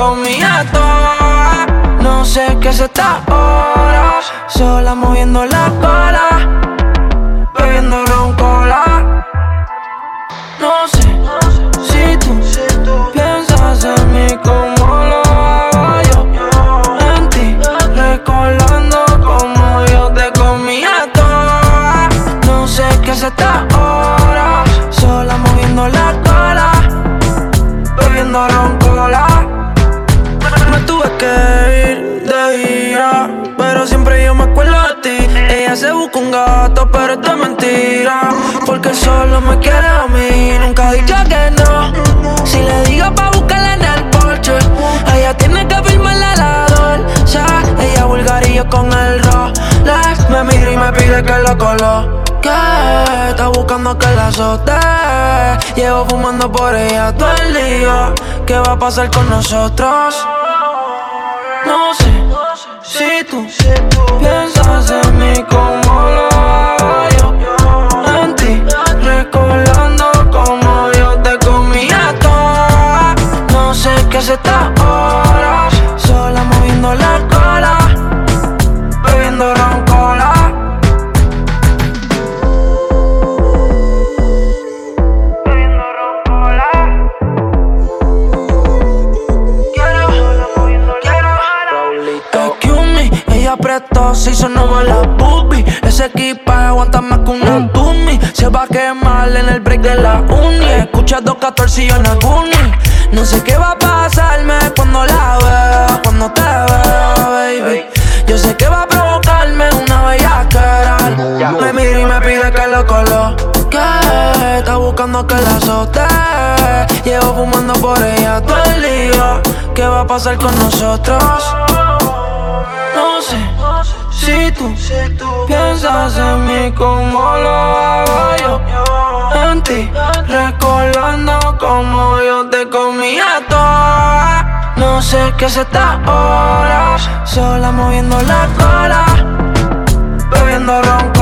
comía toda. No sé qué es esta hora, sola moviendo la cola, bebiendo ron cola. No sé si tú piensas en mí como lo hago yo, en ti, recordando como yo te comía toda. No sé qué es esta hora, sola moviendo la cola, bebiendo ron cola. Me tuve que ir de gira, pero siempre yo me acuerdo de ti. Ella se busca un gato, pero es de mentira, porque solo me quiere a mí. Nunca ha dicho que no. Si le digo pa' buscarla en el porche, ella tiene que firmarle la dolce. Ella vulgar y yo con el Rolex. Me mira y me pide que lo coloque. Está buscando que la azote. Llevo fumando por ella todo el día. ¿Qué va a pasar con nosotros? No sé si tú piensas en mí como lo hago yo, en ti, recordando como yo te comía toda. No sé qué es esta hora, sola moviendo la cola, bebiendo ron cola. Bebiendo ron cola. Excuse me, ella apretó, se hizo nueva la boobie. Ese equipaje aguanta más que una dummy. Se va a quemar en el break de la uni. Escucha 214 y yo en la uni. No sé qué va a pasarme cuando la vea, cuando te vea, baby. Yo sé que va a provocarme una bellaquera. Me mira y me pide que lo coloque. Está buscando que la azote. Llevo fumando por ella todo el día. ¿Qué va a pasar con nosotros? No sé si tú piensas en mí como lo hago yo, en ti, recordando como yo te comía toda. No sé qué es esta hora, sola moviendo la cola, bebiendo ron.